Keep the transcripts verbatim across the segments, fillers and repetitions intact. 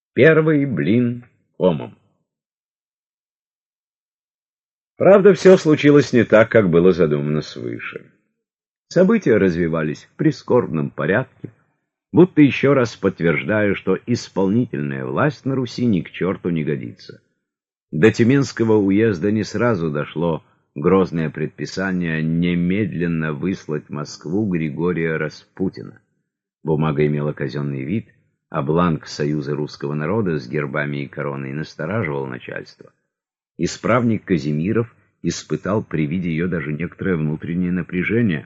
Первый блин комом. Правда, все случилось не так, как было задумано свыше. События развивались в прискорбном порядке, будто еще раз подтверждая, что исполнительная власть на Руси ни к черту не годится. До Тюменского уезда не сразу дошло грозное предписание немедленно выслать в Москву Григория Распутина. Бумага имела казенный вид, а бланк Союза русского народа с гербами и короной настораживал начальство. Исправник Казимиров испытал при виде ее даже некоторое внутреннее напряжение.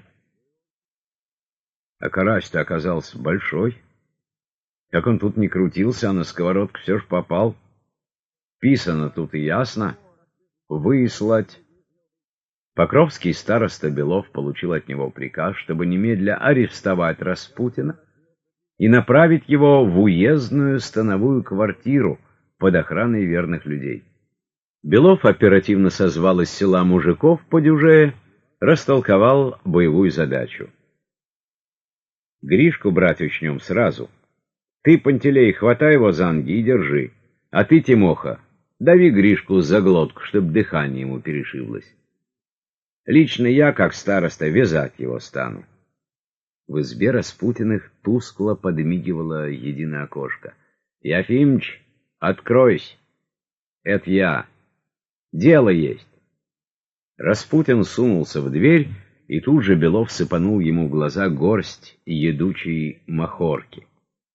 А карась-то оказался большой. Как он тут не крутился, а на сковородку все ж попал. Писано тут и ясно. Выслать. Покровский староста Белов получил от него приказ, чтобы немедля арестовать Распутина и направить его в уездную становую квартиру под охраной верных людей. Белов оперативно созвал из села мужиков по дюже, растолковал боевую задачу. Гришку брать учнем сразу. Ты, Пантелей, хватай его за ноги и держи. А ты, Тимоха, дави Гришку за глотку, чтоб дыхание ему перешиблось. Лично я, как староста, вязать его стану. В избе Распутиных тускло подмигивало единое окошко. Ефимыч, откройся. Это я. Дело есть. Распутин сунулся в дверь, и тут же Белов сыпанул ему в глаза горсть едучей махорки.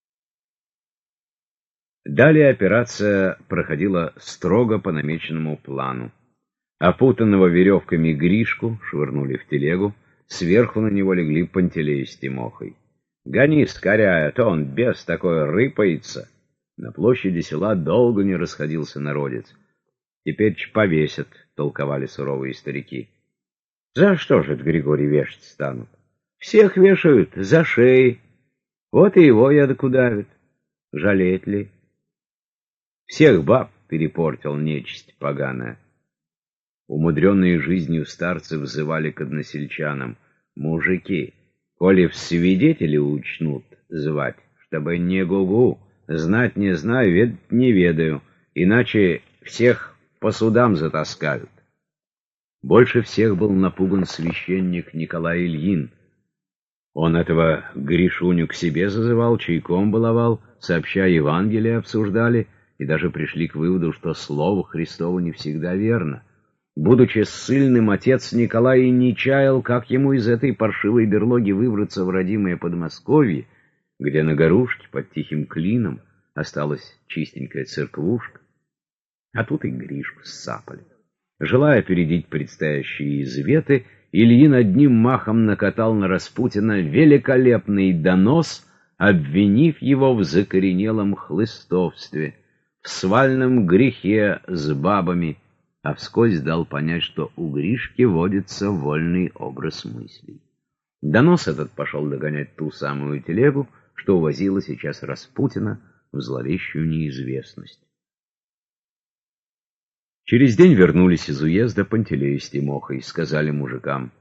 Далее операция проходила строго по намеченному плану. Опутанного веревками Гришку швырнули в телегу, сверху на него легли Пантелей с Тимохой. «Гони, скоряя, то он бес такой рыпается!» На площади села долго не расходился народец. «Теперь ч повесят», — толковали суровые старики. «За что же это Григорий вешать станут? Всех вешают за шеи. Вот и его ядок удавят. Жалеть ли? Всех баб перепортил нечисть поганая». Умудренные жизнью старцы взывали к односельчанам: «Мужики, коли в свидетели учнут звать, чтобы не гугу, знать не знаю, ведать не ведаю, иначе всех по судам затаскают». Больше всех был напуган священник Николай Ильин. Он этого Гришуню к себе зазывал, чайком баловал, сообща Евангелие обсуждали и даже пришли к выводу, что слово Христово не всегда верно. Будучи ссыльным, отец Николай и не чаял, как ему из этой паршивой берлоги выбраться в родимое Подмосковье, где на горушке под тихим клином осталась чистенькая церквушка. А тут и Гришку ссапали. Желая опередить предстоящие изветы, Ильин одним махом накатал на Распутина великолепный донос, обвинив его в закоренелом хлыстовстве, в свальном грехе с бабами, а вскользь дал понять, что у Гришки водится вольный образ мыслей. Донос этот пошел догонять ту самую телегу, что увозила сейчас Распутина в зловещую неизвестность. Через день вернулись из уезда Пантелей с Тимохой, сказали мужикам: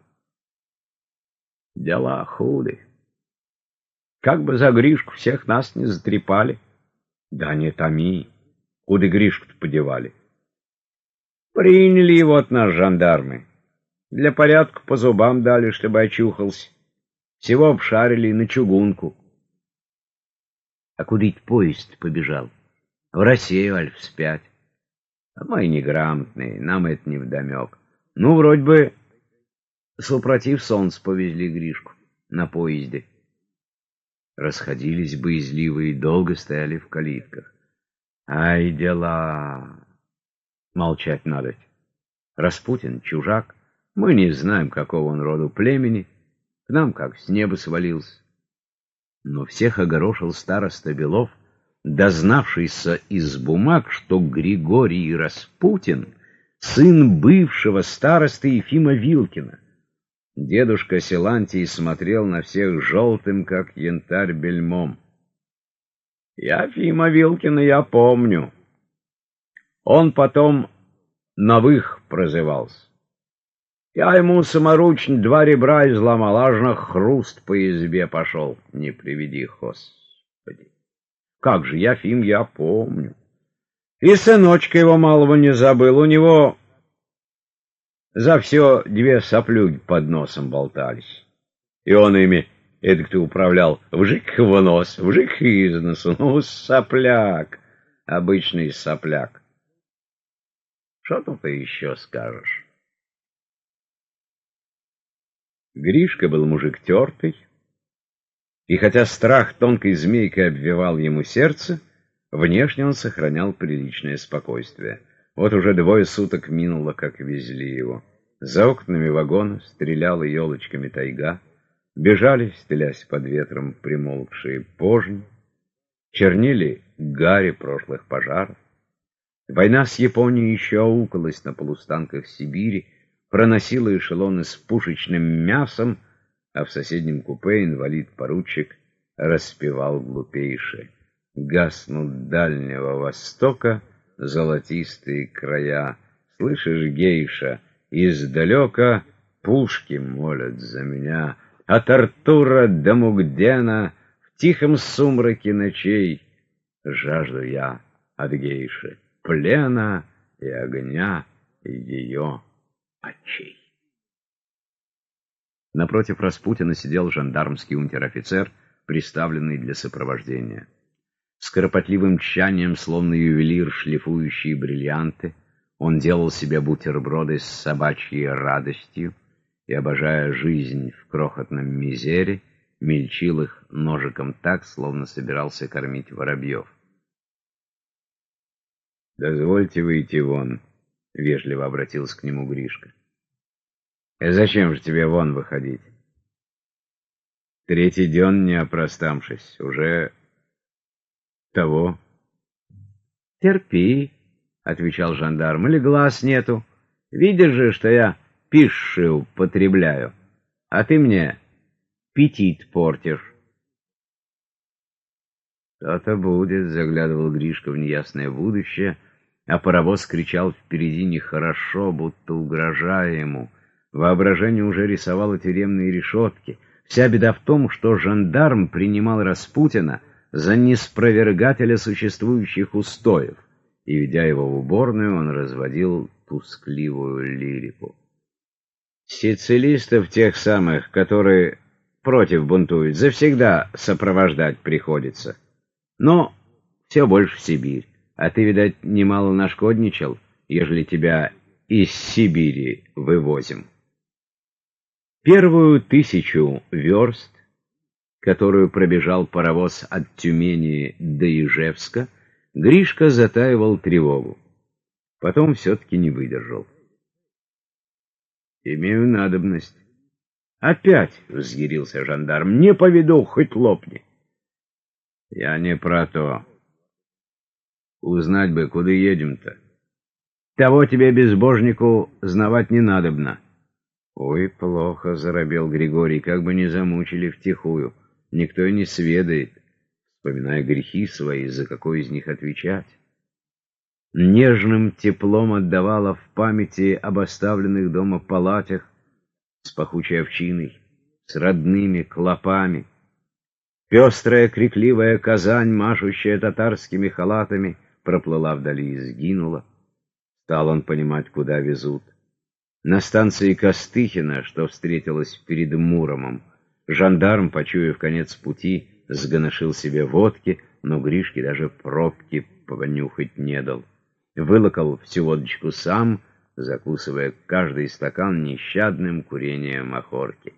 «Дела худы. Как бы за Гришку всех нас не затрепали». «Да не томи. Куда Гришку-то подевали?» «Приняли его от нас жандармы. Для порядка по зубам дали, чтобы очухался. Всего обшарили на чугунку». «А куда-то поезд побежал? В Россию, аль вспять?» «А мы неграмотные, нам это невдомек. Ну, вроде бы супротив солнца повезли Гришку на поезде». Расходились боязливые, долго стояли в калитках. «Ай, дела! Молчать надо. Распутин чужак, мы не знаем, какого он роду племени, к нам как с неба свалился». Но всех огорошил староста Белов, дознавшийся из бумаг, что Григорий Распутин — сын бывшего старосты Ефима Вилкина. Дедушка Силантий смотрел на всех желтым, как янтарь, бельмом. «Ефима Вилкина я помню. Он потом Новых прозывался. Я ему саморучно два ребра изломал, аж на хруст по избе пошел. Не приведи, Господи. Как же, Яфим, я помню. И сыночка его малого не забыл. У него за все две соплюги под носом болтались. И он ими, эдак ты управлял, вжик в нос, вжик из носу. Ну, сопляк, обычный сопляк. Что тут ты еще скажешь? Гришка был мужик тертый, и хотя страх тонкой змейкой обвивал ему сердце, внешне он сохранял приличное спокойствие. Вот уже двое суток минуло, как везли его. За окнами вагона стреляла елочками тайга, бежали, стелясь под ветром, примолкшие пожни, чернели гари прошлых пожаров. Война с Японией еще аукалась на полустанках Сибири, проносила эшелоны с пушечным мясом, а в соседнем купе инвалид-поручик распевал глупейшее: «Гаснут Дальнего Востока золотистые края, слышишь, гейша, издалека пушки молят за меня, от Артура до Мугдена в тихом сумраке ночей жажду я от гейши плена и огня ее очей». Напротив Распутина сидел жандармский унтер-офицер, приставленный для сопровождения. С кропотливым тщанием, словно ювелир, шлифующий бриллианты, он делал себе бутерброды с собачьей радостью и, обожая жизнь в крохотном мизере, мельчил их ножиком так, словно собирался кормить воробьев. «Дозвольте выйти вон», — вежливо обратился к нему Гришка. «И зачем же тебе вон выходить? Третий день не опростамшись, уже того». «Терпи», — отвечал жандарм, — «или глаз нету. Видишь же, что я пищу употребляю, а ты мне аппетит портишь». «То-то будет», — заглядывал Гришка в неясное будущее, а паровоз кричал впереди нехорошо, будто угрожая ему. Воображение уже рисовало тюремные решетки. Вся беда в том, что жандарм принимал Распутина за неспровергателя существующих устоев, и, ведя его в уборную, он разводил тускливую лирику. Сицилистов тех самых, которые против бунтуют, завсегда сопровождать приходится. Но все больше в Сибирь. А ты, видать, немало нашкодничал, ежели тебя из Сибири вывозим. Первую тысячу верст, которую пробежал паровоз от Тюмени до Ижевска, Гришка затаивал тревогу. Потом все-таки не выдержал. «Имею надобность». «Опять!» — взъярился жандарм. «Не поведу, хоть лопни». «Я не про то. Узнать бы, куда едем-то». «Того тебе, безбожнику, знавать не надобно». «Ой, плохо», — заробел Григорий, — «как бы не замучили втихую. Никто и не сведает», вспоминая грехи свои, за какой из них отвечать. Нежным теплом отдавало в памяти об оставленных дома палатях с пахучей овчиной, с родными клопами. Пестрая крикливая Казань, машущая татарскими халатами, проплыла вдали и сгинула. Стал он понимать, куда везут. На станции Костыхина, что встретилась перед Муромом, жандарм, почуяв конец пути, сгоношил себе водки, но Гришке даже пробки понюхать не дал. Вылокал всю водочку сам, закусывая каждый стакан нещадным курением махорки.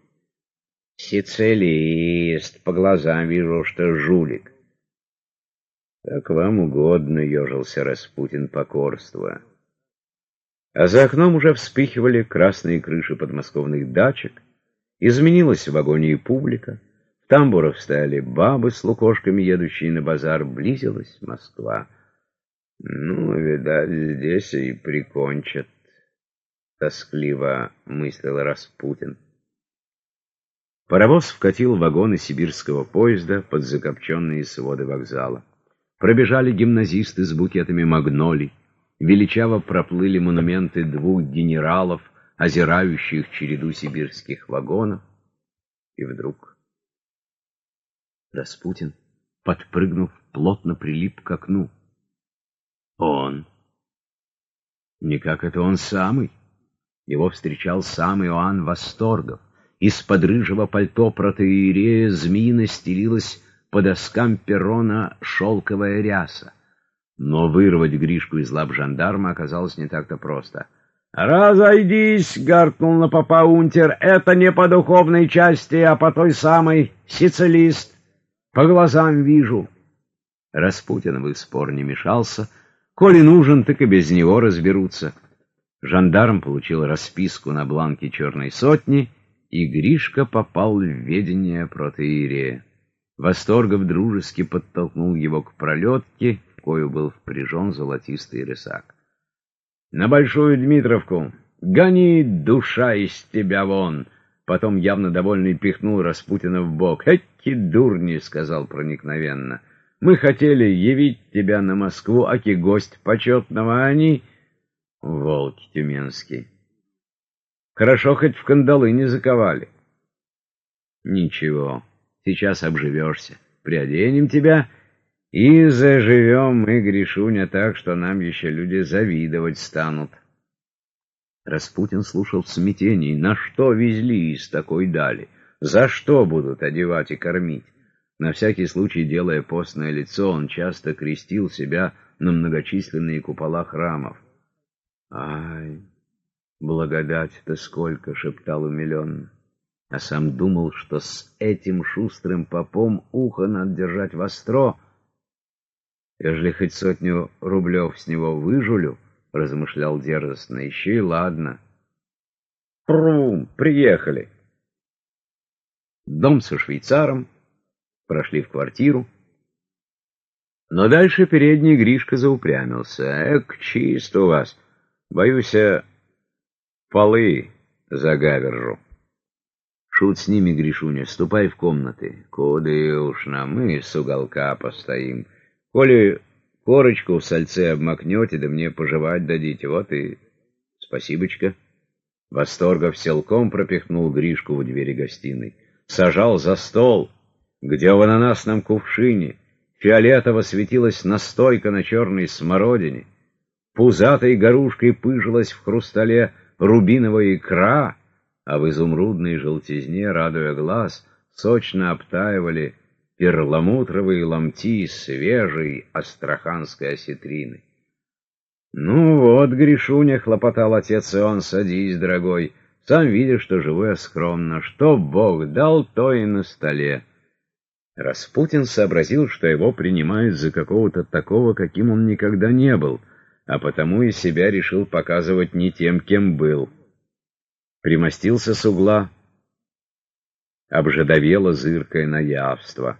«Сицилист, по глазам вижу, что жулик». «Как вам угодно», — ежился Распутин покорство. А за окном уже вспыхивали красные крыши подмосковных дачек, изменилась в вагоне и публика, в тамбурах стояли бабы с лукошками, едущие на базар, близилась Москва. «Ну, видать, здесь и прикончат», — тоскливо мыслил Распутин. Паровоз вкатил вагоны сибирского поезда под закопченные своды вокзала. Пробежали гимназисты с букетами магнолий. Величаво проплыли монументы двух генералов, озирающих череду сибирских вагонов. И вдруг Распутин, подпрыгнув, плотно прилип к окну. Он. Никак это он самый. Его встречал сам Иоанн Восторгов. Из-под рыжего пальто протоиерея змеино стелилась по доскам перрона шелковая ряса. Но вырвать Гришку из лап жандарма оказалось не так-то просто. «Разойдись!» — гаркнул на попа унтер. «Это не по духовной части, а по той самой. Сицилист. По глазам вижу». Распутин в их спор не мешался. Коли нужен, так и без него разберутся. Жандарм получил расписку на бланке черной сотни, и Гришка попал в ведение протоиерея. Восторгов дружески подтолкнул его к пролетке, в кою был впряжен золотистый рысак. «На Большую Дмитровку! Гони, душа, из тебя вон!» Потом, явно довольный, пихнул Распутина в бок. «Эки дурни!» — сказал проникновенно. «Мы хотели явить тебя на Москву, аки гость почетного, а они...» Волки тюменские. Хорошо, хоть в кандалы не заковали. Ничего, сейчас обживешься. Приоденем тебя и заживем мы, Гришуня, так, что нам еще люди завидовать станут. Распутин слушал в смятении. На что везли из такой дали? За что будут одевать и кормить? На всякий случай, делая постное лицо, он часто крестил себя на многочисленные купола храмов. «Ай, благодать-то сколько!» — шептал умиленно. А сам думал, что с этим шустрым попом ухо надо держать востро. «Ежели хоть сотню рублев с него выжулю, — размышлял дерзостно, — еще и ладно. Прум, приехали!» Дом со швейцаром, прошли в квартиру. Но дальше передний Гришка заупрямился. «Эк, чисто у вас! Боюсь, полы загавержу». «Шут с ними, Гришуня, ступай в комнаты». «Куды уж нам, мы с уголка постоим. Коли корочку в сальце обмакнете, да мне пожевать дадите, вот и спасибочка». Восторгов силком пропихнул Гришку в двери гостиной. Сажал за стол, где в ананасном кувшине фиолетово светилась настойка на черной смородине. Пузатой горушкой пыжилась в хрустале рубиновая икра, а в изумрудной желтизне, радуя глаз, сочно обтаивали перламутровые ломти свежей астраханской осетрины. «Ну вот, Гришуня, — хлопотал отец Иоанн, — садись, дорогой, сам видишь, что живу я скромно, что Бог дал, то и на столе». Распутин сообразил, что его принимают за какого-то такого, каким он никогда не был, а потому и себя решил показывать не тем, кем был. Примостился с угла, обжадовело зыркая на явство.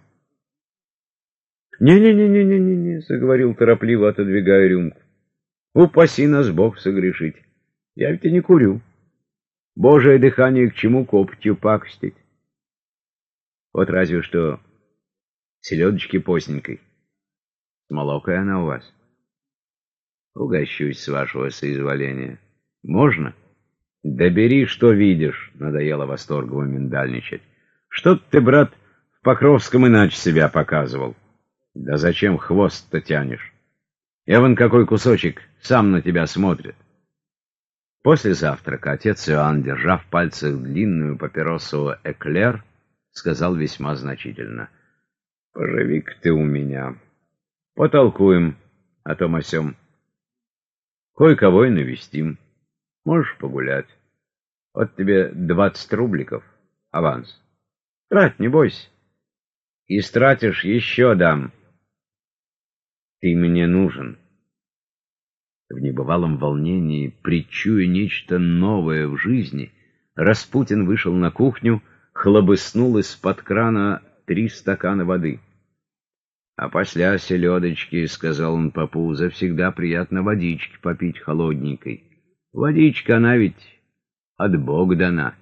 «Не-не-не-не-не-не», — заговорил торопливо, отодвигая рюмку. «Упаси нас Бог согрешить. Я ведь и не курю. Божие дыхание к чему копотью пакостить? Вот разве что селедочки постненькой. Смолокая она у вас. Угощусь, с вашего соизволения. Можно? Да бери, что видишь», — надоело Восторгову миндальничать. «Что ты, брат, в Покровском иначе себя показывал? Да зачем хвост-то тянешь? Я вон какой кусочек, сам на тебя смотрит». После завтрака отец Иоанн, держа в пальцах длинную папиросу «Эклер», сказал весьма значительно: «Поживи-ка ты у меня. Потолкуем о том о сём. Кое-кого и навестим. Можешь погулять. Вот тебе двадцать рубликов, аванс. Трать, не бойся. И стратишь, еще дам. Ты мне нужен». В небывалом волнении, предчуя нечто новое в жизни, Распутин вышел на кухню, хлобыснул из-под крана три стакана воды. «А после селедочки, — сказал он попу, — завсегда приятно водички попить холодненькой. Водичка, она ведь от Бога дана».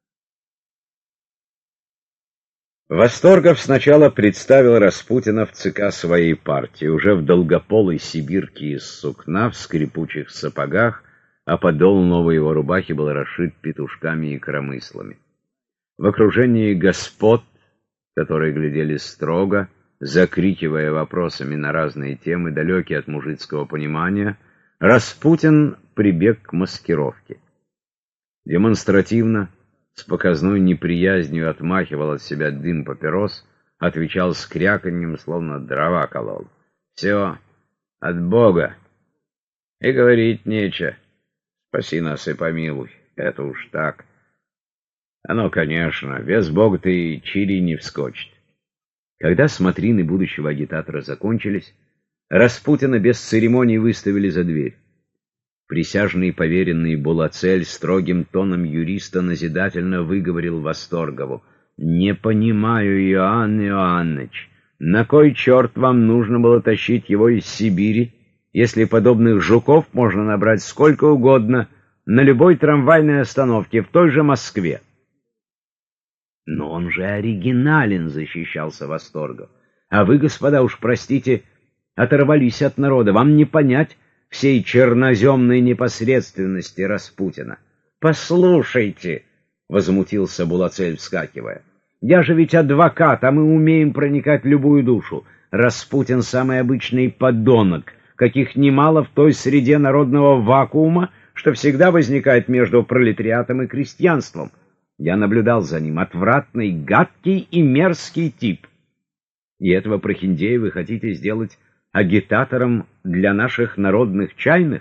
Восторгов сначала представил Распутина в ЦК своей партии, уже в долгополой сибирке из сукна, в скрипучих сапогах, а подол новой его рубахи был расшит петушками и коромыслами. В окружении господ, которые глядели строго, закрикивая вопросами на разные темы, далекие от мужицкого понимания, Распутин прибег к маскировке. Демонстративно, с показной неприязнью отмахивал от себя дым папирос, отвечал с кряканьем, словно дрова колол. «Все от Бога. И говорить нечего. Спаси нас и помилуй. Это уж так. Оно, конечно, без Бога-то и чири не вскочит». Когда смотрины будущего агитатора закончились, Распутина без церемоний выставили за дверь. Присяжный поверенный Булацель строгим тоном юриста назидательно выговорил Восторгову: «Не понимаю, Иоанн Иоанныч, на кой черт вам нужно было тащить его из Сибири, если подобных жуков можно набрать сколько угодно на любой трамвайной остановке в той же Москве?» «Но он же оригинален», — защищался Восторгов. «А вы, господа, уж простите, оторвались от народа. Вам не понять всей черноземной непосредственности Распутина». «Послушайте», — возмутился Булацель, вскакивая, — «я же ведь адвокат, а мы умеем проникать в любую душу. Распутин — самый обычный подонок, каких немало в той среде народного вакуума, что всегда возникает между пролетариатом и крестьянством. Я наблюдал за ним. Отвратный, гадкий и мерзкий тип. И этого прохиндея вы хотите сделать агитатором для наших народных чайных?»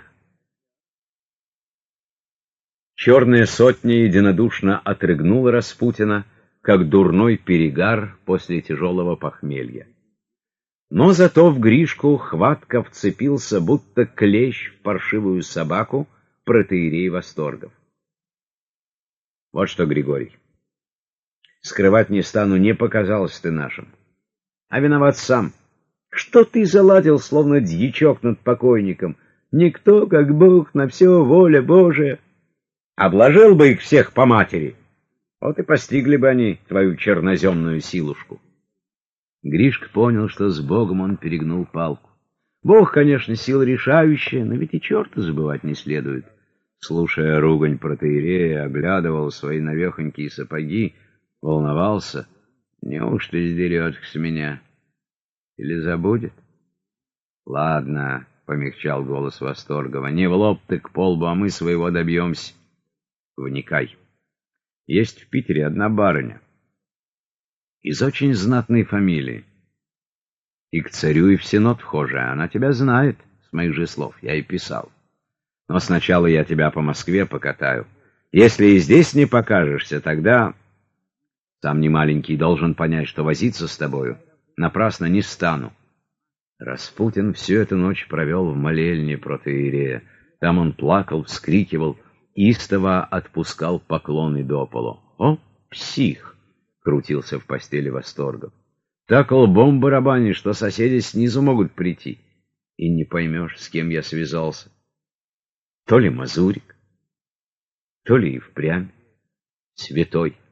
Черная сотня единодушно отрыгнула Распутина, как дурной перегар после тяжелого похмелья. Но зато в Гришку хватко вцепился, будто клещ в паршивую собаку, протоиерей Восторгов. «Вот что, Григорий, скрывать не стану, не показалось ты нашим. А виноват сам. Что ты заладил, словно дьячок над покойником? Никто, как Бог, на все воля Божия. Обложил бы их всех по матери. Вот и постигли бы они твою черноземную силушку». Гришка понял, что с Богом он перегнул палку. Бог, конечно, сила решающая, но ведь и черта забывать не следует. Слушая ругань протоиерея, оглядывал свои навехонькие сапоги, волновался. Неужто издерется с меня? Или забудет? «Ладно», — помягчал голос Восторгова, — «не в лоб ты к полбу, а мы своего добьемся. Вникай. Есть в Питере одна барыня из очень знатной фамилии. И к царю, и в сенат вхожая. Она тебя знает, с моих же слов, я и писал. Но сначала я тебя по Москве покатаю. Если и здесь не покажешься, тогда... Сам не маленький должен понять, что возиться с тобою напрасно не стану». Распутин всю эту ночь провел в молельне протоиерея. Там он плакал, вскрикивал, истово отпускал поклоны до полу. «О, псих!» — крутился в постели Восторгов. «Так лбом барабанишь, что соседи снизу могут прийти. И не поймешь, с кем я связался. То ли мазурик, то ли и впрямь святой».